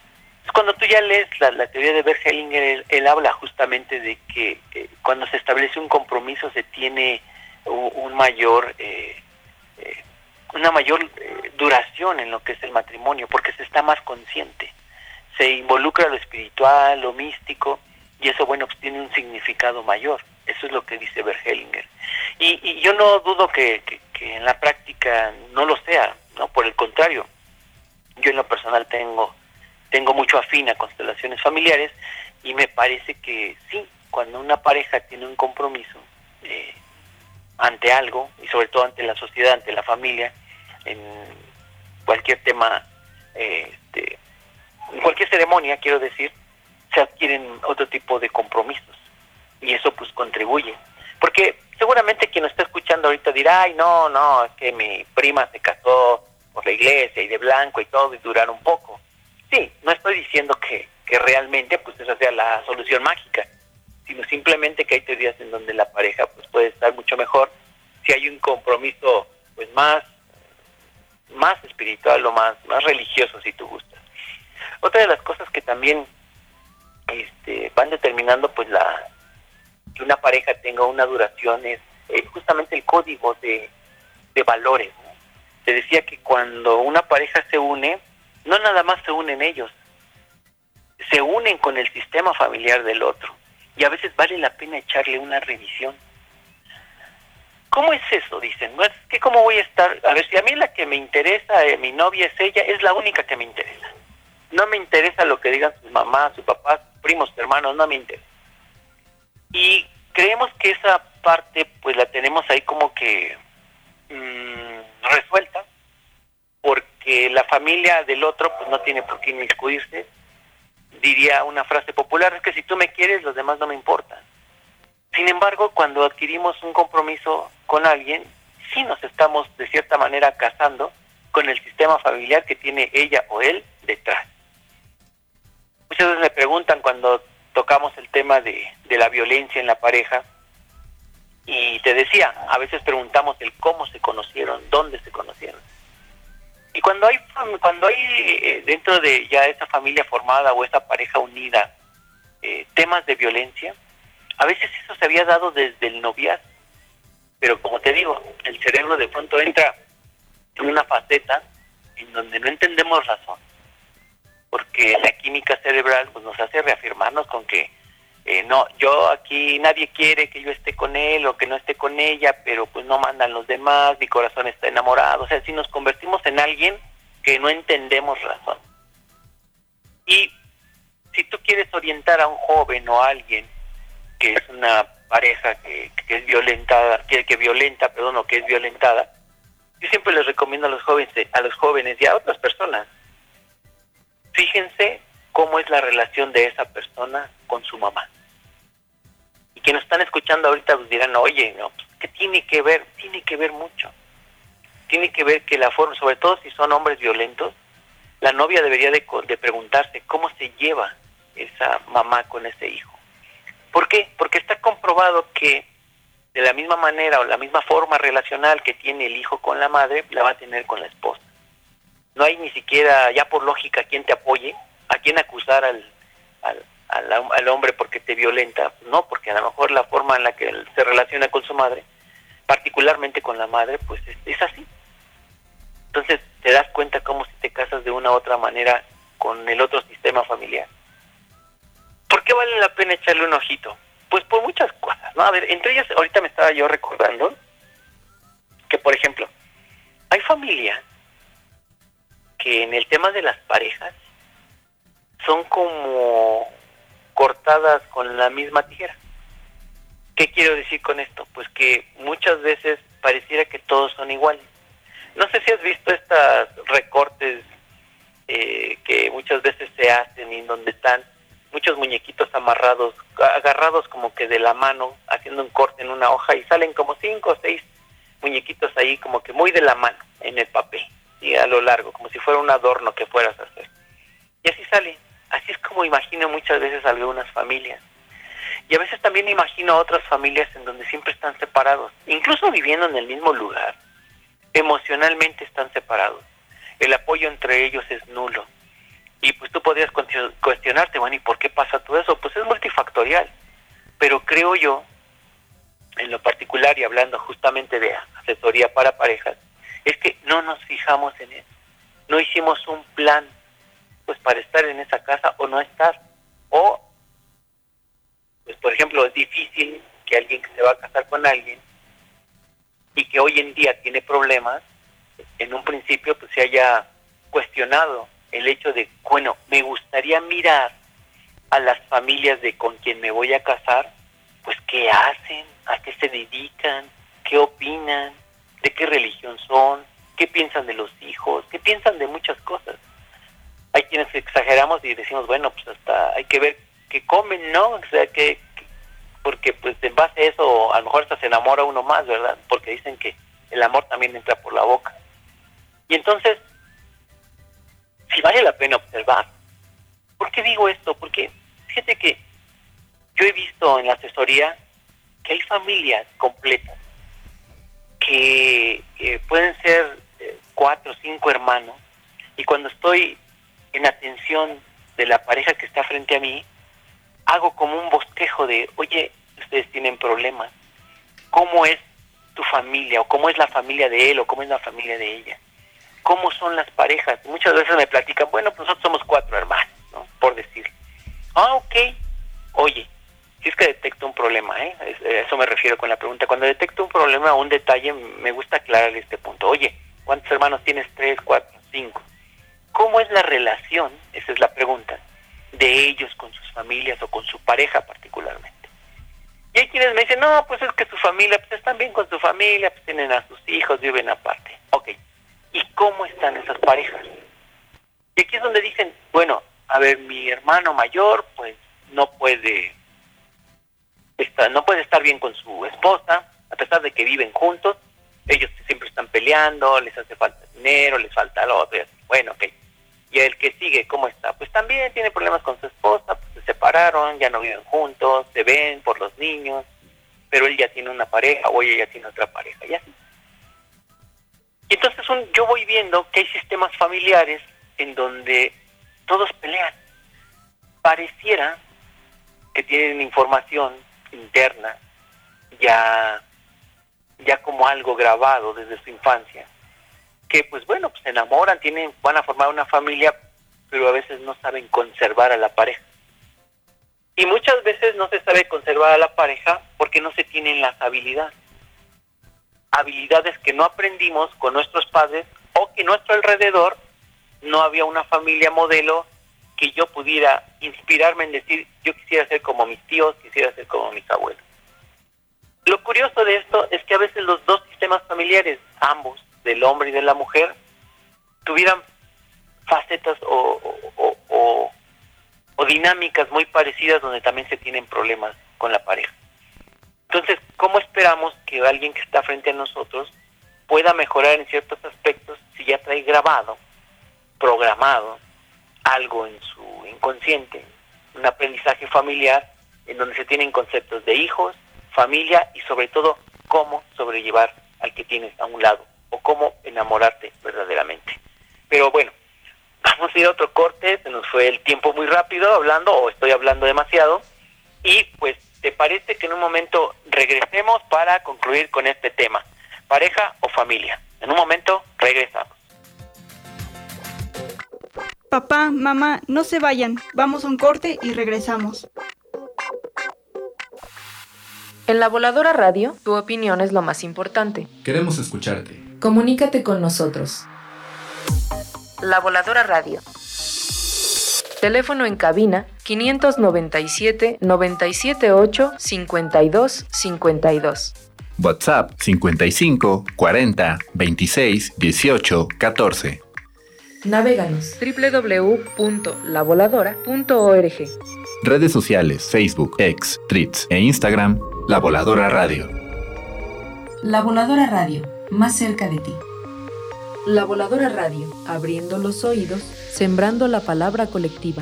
Cuando tú ya lees la, la teoría de Bert Hellinger, él, él habla justamente de que eh, cuando se establece un compromiso se tiene un, un mayor, eh, eh, una mayor eh, duración en lo que es el matrimonio, porque se está más consciente, se involucra lo espiritual, lo místico, y eso, bueno, pues tiene un significado mayor. Eso es lo que dice Bert Hellinger. Y, y yo no dudo que, que, que en la práctica no lo sea, ¿no? Por el contrario, yo en lo personal tengo tengo mucho afín a constelaciones familiares y me parece que sí, cuando una pareja tiene un compromiso eh, ante algo, y sobre todo ante la sociedad, ante la familia, en cualquier tema, eh, este, en cualquier ceremonia, quiero decir, se adquieren otro tipo de compromisos, y eso pues contribuye. Porque seguramente quien nos está escuchando ahorita dirá, ay, no, no, es que mi prima se casó por la iglesia y de blanco y todo, y duraron poco. Sí, no estoy diciendo que, que realmente pues esa sea la solución mágica, sino simplemente que hay teorías en donde la pareja pues puede estar mucho mejor si hay un compromiso pues más, más espiritual o más, más religioso, si tú gustas. Otra de las cosas que también este, van determinando pues la que una pareja tenga una duración es, es justamente el código de, de valores, ¿no? Te decía que cuando una pareja se une, no nada más se unen ellos, se unen con el sistema familiar del otro, y a veces vale la pena echarle una revisión. ¿Cómo es eso? Dicen, no es que cómo voy a estar, a ver, si a mí la que me interesa, eh, mi novia es ella, es la única que me interesa. No me interesa lo que digan sus mamás, sus papás, primos, hermanos, no me interesa. Y creemos que esa parte pues la tenemos ahí como que mmm, resuelta, porque la familia del otro pues no tiene por qué inmiscuirse. Diría una frase popular, es que si tú me quieres, los demás no me importan. Sin embargo, cuando adquirimos un compromiso con alguien, sí nos estamos de cierta manera casando con el sistema familiar que tiene ella o él detrás. Muchas veces me preguntan cuando tocamos el tema de, de la violencia en la pareja, y te decía, a veces preguntamos el cómo se conocieron, dónde se conocieron. Y cuando hay cuando hay eh, dentro de ya esa familia formada o esa pareja unida eh, temas de violencia, a veces eso se había dado desde el noviazgo, pero como te digo, el cerebro de pronto entra en una faceta en donde no entendemos razón, porque la química cerebral pues nos hace reafirmarnos con que eh, no, yo aquí nadie quiere que yo esté con él o que no esté con ella, pero pues no mandan los demás, mi corazón está enamorado. O sea, si nos convertimos en alguien que no entendemos razón. Y si tú quieres orientar a un joven o a alguien que es una pareja que, que es violentada, que, que violenta, perdón, o que es violentada, yo siempre les recomiendo a los jóvenes, a los jóvenes y a otras personas, fíjense cómo es la relación de esa persona con su mamá. Y que nos están escuchando ahorita pues dirán, oye, no, ¿qué tiene que ver? Tiene que ver mucho. Tiene que ver que la forma, sobre todo si son hombres violentos, la novia debería de, de preguntarse cómo se lleva esa mamá con ese hijo. ¿Por qué? Porque está comprobado que de la misma manera o la misma forma relacional que tiene el hijo con la madre, la va a tener con la esposa. No hay ni siquiera, ya por lógica, quien te apoye, a quien acusar al, al, al, al hombre porque te violenta. No, porque a lo mejor la forma en la que él se relaciona con su madre, particularmente con la madre, pues es, es así. Entonces te das cuenta cómo si te casas de una u otra manera con el otro sistema familiar. ¿Por qué vale la pena echarle un ojito? Pues por muchas cosas, ¿no? A ver, entre ellas, ahorita me estaba yo recordando que, por ejemplo, hay familias que en el tema de las parejas son como cortadas con la misma tijera. ¿Qué quiero decir con esto? Pues que muchas veces pareciera que todos son iguales. No sé si has visto estos recortes eh, que muchas veces se hacen y en donde están muchos muñequitos amarrados, agarrados como que de la mano, haciendo un corte en una hoja y salen como cinco o seis muñequitos ahí como que muy de la mano en el papel y a lo largo, como si fuera un adorno que fueras a hacer. Y así sale. Así es como imagino muchas veces algunas familias. Y a veces también imagino otras familias en donde siempre están separados, incluso viviendo en el mismo lugar. Emocionalmente están separados. El apoyo entre ellos es nulo. Y pues tú podrías cuestionarte, bueno, ¿y por qué pasa todo eso? Pues es multifactorial. Pero creo yo, en lo particular y hablando justamente de asesoría para parejas, es que no nos fijamos en eso. No hicimos un plan pues para estar en esa casa o no estar. O, pues por ejemplo, es difícil que alguien que se va a casar con alguien y que hoy en día tiene problemas, en un principio pues se haya cuestionado el hecho de, bueno, me gustaría mirar a las familias de con quien me voy a casar, pues qué hacen, a qué se dedican, qué opinan, de qué religión son, qué piensan de los hijos, qué piensan de muchas cosas. Hay quienes exageramos y decimos, bueno, pues hasta hay que ver qué comen, ¿no? O sea, que, que porque pues en base a eso a lo mejor hasta se enamora uno más, ¿verdad? Porque dicen que el amor también entra por la boca. Y entonces, si vale la pena observar. ¿Por qué digo esto? Porque fíjate que yo he visto en la asesoría que hay familias completas que eh, pueden ser eh, cuatro o cinco hermanos, y cuando estoy en atención de la pareja que está frente a mí, hago como un bosquejo de, oye, ustedes tienen problemas, ¿cómo es tu familia? O ¿cómo es la familia de él? O ¿cómo es la familia de ella? ¿Cómo son las parejas? Muchas veces me platican, bueno, pues nosotros somos cuatro hermanos, ¿no? Por decir. Ah, ok. Oye, si es que detecto un problema, ¿eh? A eso me refiero con la pregunta. Cuando detecto un problema o un detalle, me gusta aclarar este punto. Oye, ¿cuántos hermanos tienes? Tres, cuatro, cinco. ¿Cómo es la relación? Esa es la pregunta. De ellos con sus familias o con su pareja particularmente. Y hay quienes me dicen, no, pues es que su familia, pues están bien con su familia, pues tienen a sus hijos, viven aparte. Ok. ¿Y cómo están esas parejas? Y aquí es donde dicen, bueno, a ver, mi hermano mayor, pues no puede estar, no puede estar bien con su esposa, a pesar de que viven juntos, ellos siempre están peleando, les hace falta dinero, les falta lo otro, y así. Bueno, ok. Y el que sigue, ¿cómo está? Pues también tiene problemas con su esposa, pues se separaron, ya no viven juntos, se ven por los niños, pero él ya tiene una pareja o ella ya tiene otra pareja, y así. Y entonces un, yo voy viendo que hay sistemas familiares en donde todos pelean. Pareciera que tienen información interna ya, ya como algo grabado desde su infancia, que pues bueno, pues se enamoran, tienen, van a formar una familia, pero a veces no saben conservar a la pareja. Y muchas veces no se sabe conservar a la pareja porque no se tienen las habilidades. Habilidades que no aprendimos con nuestros padres o que a nuestro alrededor no había una familia modelo que yo pudiera inspirarme en decir, yo quisiera ser como mis tíos, quisiera ser como mis abuelos. Lo curioso de esto es que a veces los dos sistemas familiares, ambos, del hombre y de la mujer, tuvieran facetas o, o, o, o dinámicas muy parecidas donde también se tienen problemas con la pareja. Entonces, ¿cómo esperamos que alguien que está frente a nosotros pueda mejorar en ciertos aspectos si ya trae grabado, programado, algo en su inconsciente, un aprendizaje familiar en donde se tienen conceptos de hijos, familia y sobre todo cómo sobrellevar al que tienes a un lado o cómo enamorarte verdaderamente? Pero bueno, vamos a ir a otro corte, se nos fue el tiempo muy rápido hablando o estoy hablando demasiado y pues ¿te parece que en un momento regresemos para concluir con este tema? ¿Pareja o familia? En un momento regresamos. Papá, mamá, no se vayan. Vamos a un corte y regresamos. En La Voladora Radio, tu opinión es lo más importante. Queremos escucharte. Comunícate con nosotros. La Voladora Radio. Teléfono en cabina quinientos noventa y siete, noventa y siete ocho, cincuenta y dos, cincuenta y dos. WhatsApp cincuenta y cinco, cuarenta, veintiséis, dieciocho, catorce. Navéganos doble u doble u doble u punto la voladora punto org. Redes sociales, Facebook, X, Threads e Instagram, La Voladora Radio. La Voladora Radio, más cerca de ti. La Voladora Radio, abriendo los oídos, sembrando la palabra colectiva.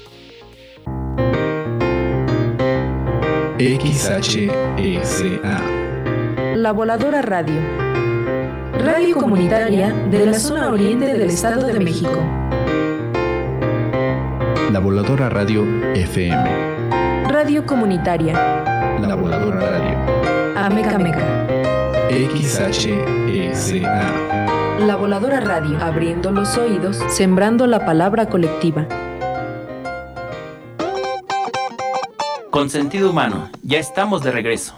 X H S A. La Voladora Radio. Radio comunitaria de la zona oriente del Estado de México. La Voladora Radio F M. Radio Comunitaria. La Voladora Radio. Ameca Meca. X H E S A. La Voladora Radio. Abriendo los oídos, sembrando la palabra colectiva. Con sentido humano, ya estamos de regreso.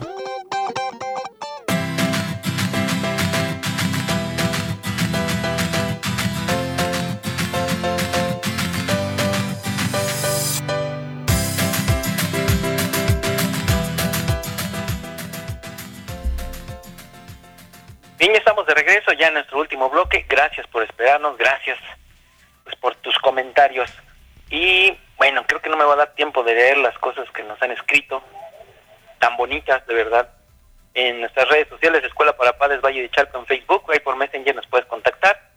Bien, ya estamos de regreso ya en nuestro último bloque. Gracias por esperarnos, gracias pues, por tus comentarios. Y bueno, creo que no me va a dar tiempo de leer las cosas que nos han escrito, tan bonitas, de verdad. En nuestras redes sociales, Escuela para Padres Valle de Chalco en Facebook, ahí por Messenger nos puedes contactar.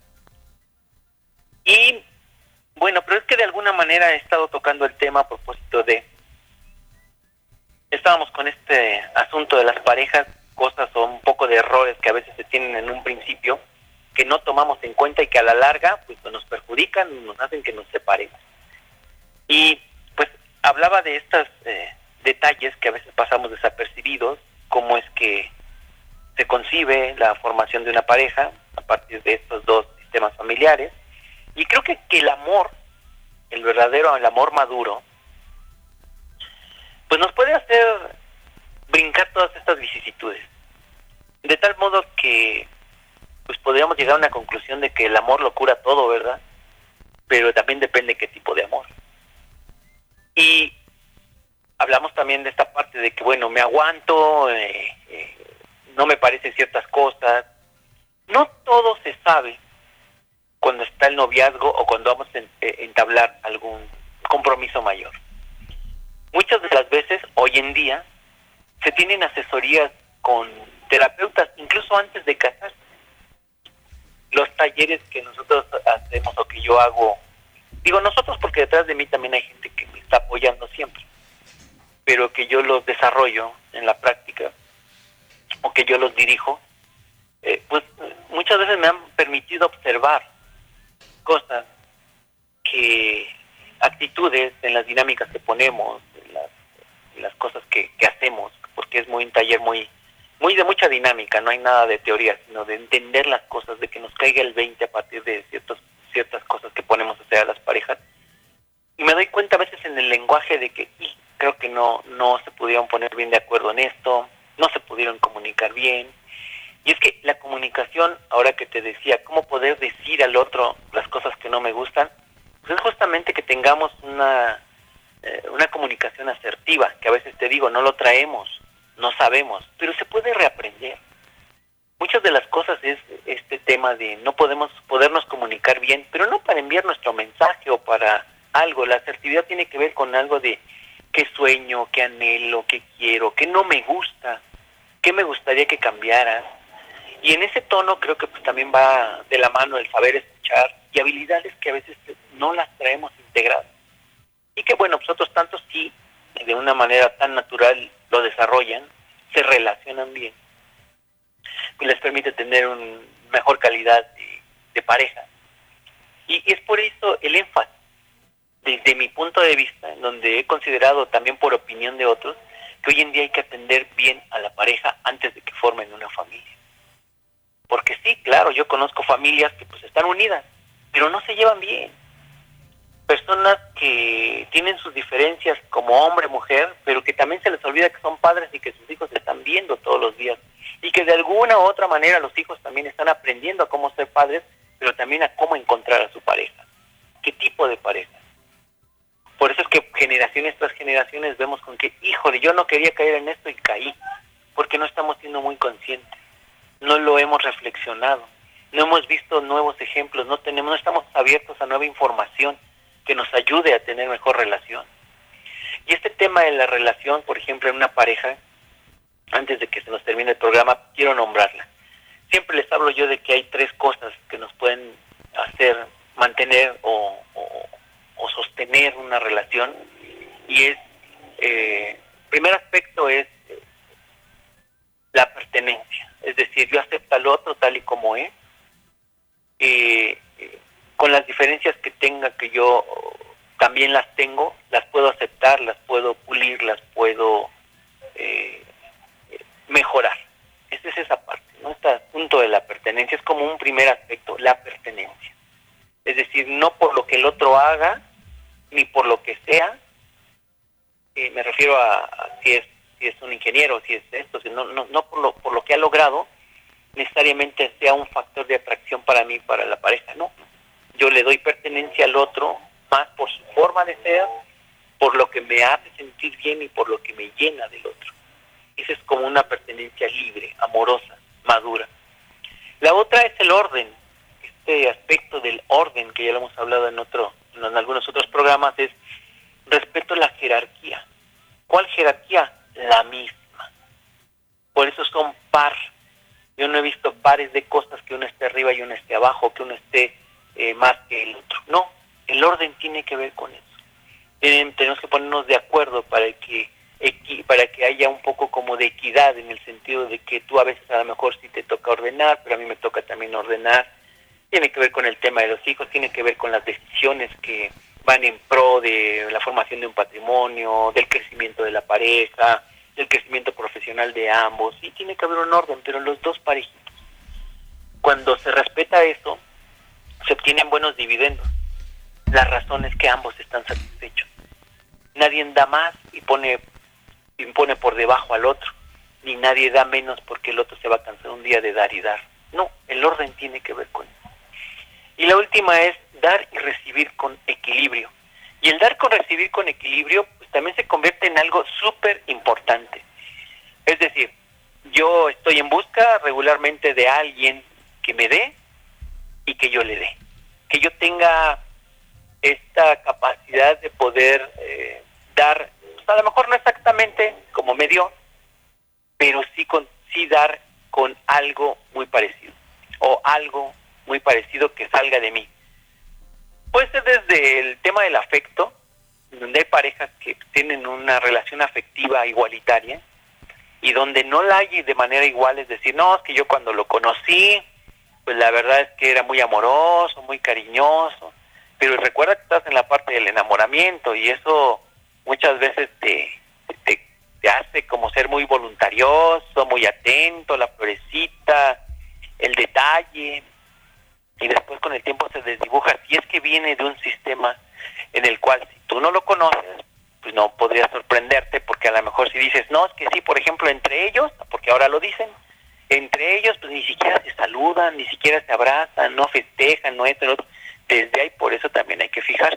Y bueno, pero es que de alguna manera he estado tocando el tema a propósito de... Estábamos con este asunto de las parejas, cosas o un poco de errores que a veces se tienen en un principio, que no tomamos en cuenta y que a la larga pues nos perjudican, nos hacen que nos separemos. Y pues hablaba de estos eh, detalles que a veces pasamos desapercibidos, cómo es que se concibe la formación de una pareja a partir de estos dos sistemas familiares. Y creo que, que el amor, el verdadero, el amor maduro, pues nos puede hacer brincar todas estas vicisitudes. De tal modo que pues podríamos llegar a una conclusión de que el amor lo cura todo, ¿verdad? Pero también depende qué tipo de amor. Y hablamos también de esta parte de que, bueno, me aguanto, eh, eh, no me parecen ciertas cosas. No todo se sabe cuando está el noviazgo o cuando vamos a entablar algún compromiso mayor. Muchas de las veces, hoy en día, se tienen asesorías con terapeutas, incluso antes de casarse. Los talleres que nosotros hacemos o que yo hago, digo nosotros porque detrás de mí también hay gente que me está apoyando siempre, pero que yo los desarrollo en la práctica o que yo los dirijo, eh, pues muchas veces me han permitido observar cosas, que actitudes en las dinámicas que ponemos, en las, en las cosas que, que hacemos, porque es muy un taller muy muy de mucha dinámica, no hay nada de teoría, sino de entender las cosas, de que nos caiga el veinte a partir de ciertos, ciertas cosas que ponemos a hacer a las parejas. Y me doy cuenta a veces en el lenguaje de que y, creo que no, no se pudieron poner bien de acuerdo en esto, no se pudieron comunicar bien. Y es que la comunicación, ahora que te decía, cómo poder decir al otro las cosas que no me gustan, pues es justamente que tengamos una, eh, una comunicación asertiva, que a veces te digo, no lo traemos, no sabemos, pero se puede reaprender. Muchas de las cosas es este tema de no podemos podernos comunicar bien, pero no para enviar nuestro mensaje o para algo. La asertividad tiene que ver con algo de qué sueño, qué anhelo, qué quiero, qué no me gusta, qué me gustaría que cambiara. Y en ese tono creo que pues también va de la mano el saber escuchar y habilidades que a veces no las traemos integradas. Y que bueno, pues otros tantos sí, de una manera tan natural lo desarrollan, se relacionan bien, y les permite tener una mejor calidad de, de pareja. Y es por eso el énfasis, desde mi punto de vista, en donde he considerado también por opinión de otros, que hoy en día hay que atender bien a la pareja antes de que formen una familia. Porque sí, claro, yo conozco familias que pues están unidas, pero no se llevan bien. Personas que tienen sus diferencias como hombre, mujer, pero que también se les olvida que son padres y que sus hijos se están viendo todos los días. Y que de alguna u otra manera los hijos también están aprendiendo a cómo ser padres, pero también a cómo encontrar a su pareja. ¿Qué tipo de pareja? Por eso es que generaciones tras generaciones vemos con que, híjole, yo no quería caer en esto y caí, porque no estamos siendo muy conscientes. No lo hemos reflexionado. No hemos visto nuevos ejemplos, no tenemos, no estamos abiertos a nueva información que nos ayude a tener mejor relación. Y este tema de la relación, por ejemplo, en una pareja, antes de que se nos termine el programa, quiero nombrarla. Siempre les hablo yo de que hay tres cosas que nos pueden hacer mantener o, o, o sostener una relación, y es, eh, primer aspecto es eh, la pertenencia, es decir, yo acepto al otro tal y como es, eh, eh, con las diferencias que tenga, que yo también las tengo, las puedo aceptar, las puedo pulir, las puedo eh, mejorar. Esa es esa parte, ¿no? Este asunto de la pertenencia es como un primer aspecto, la pertenencia. Es decir, no por lo que el otro haga, ni por lo que sea, eh, me refiero a, a si es si es un ingeniero, si es esto, si no, no, no por lo por lo que ha logrado, necesariamente sea un factor de atracción para mí, para la pareja, no. Yo le doy pertenencia al otro más por su forma de ser, por lo que me hace sentir bien y por lo que me llena del otro. Esa es como una pertenencia libre, amorosa, madura. La otra es el orden. Este aspecto del orden, que ya lo hemos hablado en otro, en algunos otros programas, es respeto a la jerarquía. ¿Cuál jerarquía? La misma. Por eso son par. Yo no he visto pares de cosas que uno esté arriba y uno esté abajo, que uno esté eh, más que el otro. No, el orden tiene que ver con eso. Tienen, tenemos que ponernos de acuerdo para que equi, para que haya un poco como de equidad, en el sentido de que tú a veces a lo mejor sí te toca ordenar, pero a mí me toca también ordenar. Tiene que ver con el tema de los hijos, tiene que ver con las decisiones que van en pro de la formación de un patrimonio, del crecimiento de la pareja, del crecimiento profesional de ambos. Sí, tiene que haber un orden, pero los dos parejitos. Cuando se respeta eso, se obtienen buenos dividendos. La razón es que ambos están satisfechos. Nadie da más y pone, y pone por debajo al otro, ni nadie da menos porque el otro se va a cansar un día de dar y dar. No, el orden tiene que ver con eso. Y la última es dar y recibir con equilibrio. Y el dar con recibir con equilibrio pues también se convierte en algo súper importante. Es decir, yo estoy en busca regularmente de alguien que me dé y que yo le dé. Que yo tenga esta capacidad de poder eh, dar, pues a lo mejor no exactamente como me dio, pero sí, con, sí dar con algo muy parecido. O algo muy parecido que salga de mí. Puede ser desde el tema del afecto, donde hay parejas que tienen una relación afectiva igualitaria y donde no la hay de manera igual, es decir, no, es que yo cuando lo conocí, pues la verdad es que era muy amoroso, muy cariñoso, pero recuerda que estás en la parte del enamoramiento y eso muchas veces te, te, te hace como ser muy voluntarioso, muy atento, la florecita, el detalle. Y después con el tiempo se desdibuja. Si es que viene de un sistema en el cual si tú no lo conoces, pues no podría sorprenderte, porque a lo mejor si dices, no, es que sí, por ejemplo, entre ellos, porque ahora lo dicen, entre ellos pues ni siquiera se saludan, ni siquiera se abrazan, no festejan, no esto, no otro. Desde ahí, por eso también hay que fijarse.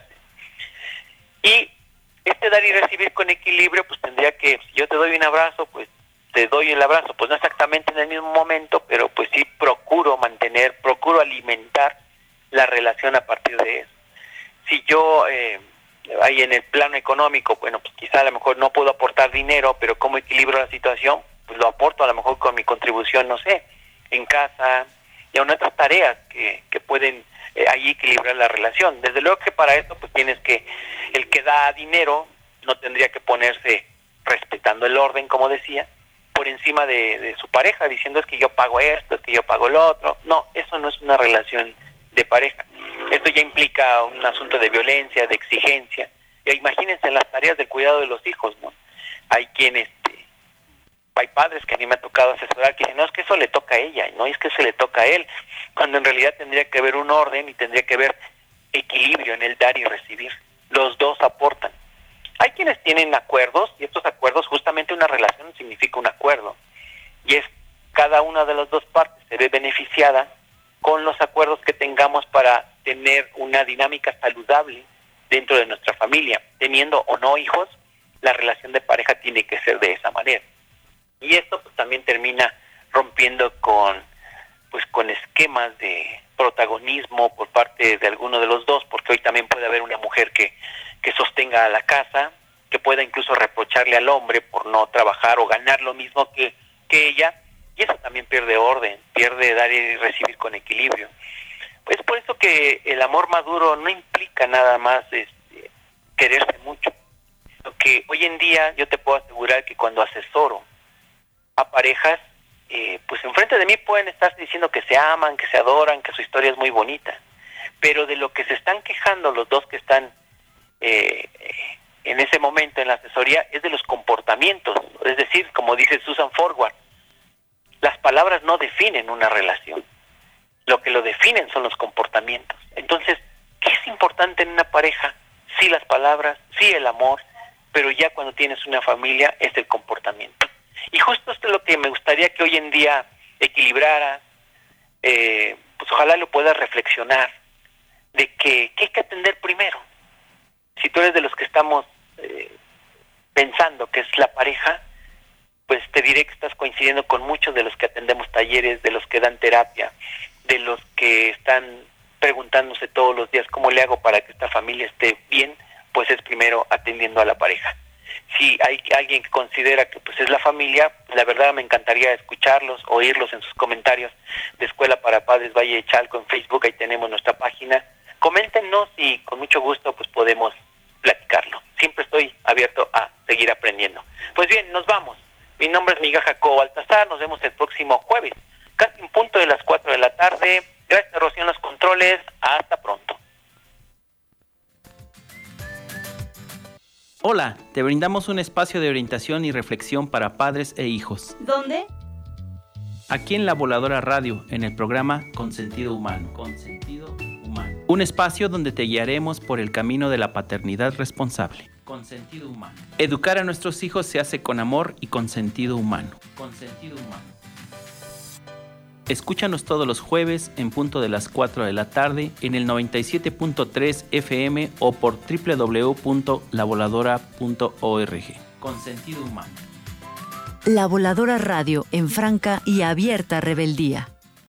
Y este dar y recibir con equilibrio, pues tendría que, si yo te doy un abrazo, pues te doy el abrazo, pues no exactamente en el mismo momento, pero pues sí procuro mantener, procuro alimentar la relación a partir de eso. Si yo, eh, ahí en el plano económico, bueno, pues quizá a lo mejor no puedo aportar dinero, pero ¿cómo equilibro la situación? Pues lo aporto a lo mejor con mi contribución, no sé, en casa, y aún otras tareas que, que pueden eh, ahí equilibrar la relación. Desde luego que para esto, pues tienes que, el que da dinero no tendría que ponerse respetando el orden, como decía, por encima de, de su pareja, diciendo es que yo pago esto, es que yo pago lo otro. No, eso no es una relación de pareja. Esto ya implica un asunto de violencia, de exigencia. Y imagínense las tareas del cuidado de los hijos, ¿no? Hay quienes, este, hay padres que a mí me ha tocado asesorar que dicen, no, es que eso le toca a ella, no es que se le toca a él, cuando en realidad tendría que haber un orden y tendría que haber equilibrio en el dar y recibir. Los dos aportan. Hay quienes tienen acuerdos, y estos acuerdos, justamente una relación significa un acuerdo, y es cada una de las dos partes se ve beneficiada con los acuerdos que tengamos para tener una dinámica saludable dentro de nuestra familia. Teniendo o no hijos, la relación de pareja tiene que ser de esa manera. Y esto pues también termina rompiendo con, pues, con esquemas de protagonismo por parte de alguno de los dos, porque hoy también puede haber una mujer que que sostenga a la casa, que pueda incluso reprocharle al hombre por no trabajar o ganar lo mismo que, que ella, y eso también pierde orden, pierde dar y recibir con equilibrio. Pues por eso que el amor maduro no implica nada más este, quererse mucho. Lo que hoy en día yo te puedo asegurar que cuando asesoro a parejas, eh, pues enfrente de mí pueden estar diciendo que se aman, que se adoran, que su historia es muy bonita, pero de lo que se están quejando los dos que están eh, en ese momento en la asesoría es de los comportamientos, es decir, como dice Susan Forward, las palabras no definen una relación, lo que lo definen son los comportamientos. Entonces, ¿qué es importante en una pareja? Sí las palabras, sí el amor, pero ya cuando tienes una familia es el comportamiento. Y justo esto es lo que me gustaría que hoy en día equilibrara, eh, pues ojalá lo puedas reflexionar, de que ¿qué hay que atender primero? Si tú eres de los que estamos eh, pensando que es la pareja, pues te diré que estás coincidiendo con muchos de los que atendemos talleres, de los que dan terapia, de los que están preguntándose todos los días cómo le hago para que esta familia esté bien, pues es primero atendiendo a la pareja. Si hay alguien que considera que pues es la familia, la verdad me encantaría escucharlos, oírlos en sus comentarios de Escuela para Padres Valle de Chalco en Facebook, ahí tenemos nuestra página. Coméntenos y con mucho gusto pues podemos platicarlo. Siempre estoy abierto a seguir aprendiendo. Pues bien, nos vamos. Mi nombre es Miguel Jacobo Baltasar, nos vemos el próximo jueves, casi en punto de las cuatro de la tarde. Gracias a Rocío en los controles, hasta pronto. Hola, te brindamos un espacio de orientación y reflexión para padres e hijos. ¿Dónde? Aquí en La Voladora Radio, en el programa Consentido Humano. Consentido Humano. Un espacio donde te guiaremos por el camino de la paternidad responsable. Consentido Humano. Educar a nuestros hijos se hace con amor y con sentido humano. Consentido Humano. Escúchanos todos los jueves en punto de las cuatro de la tarde en el noventa y siete punto tres F M o por doble u doble u doble u punto la voladora punto org. Con sentido humano. La Voladora Radio en franca y abierta rebeldía.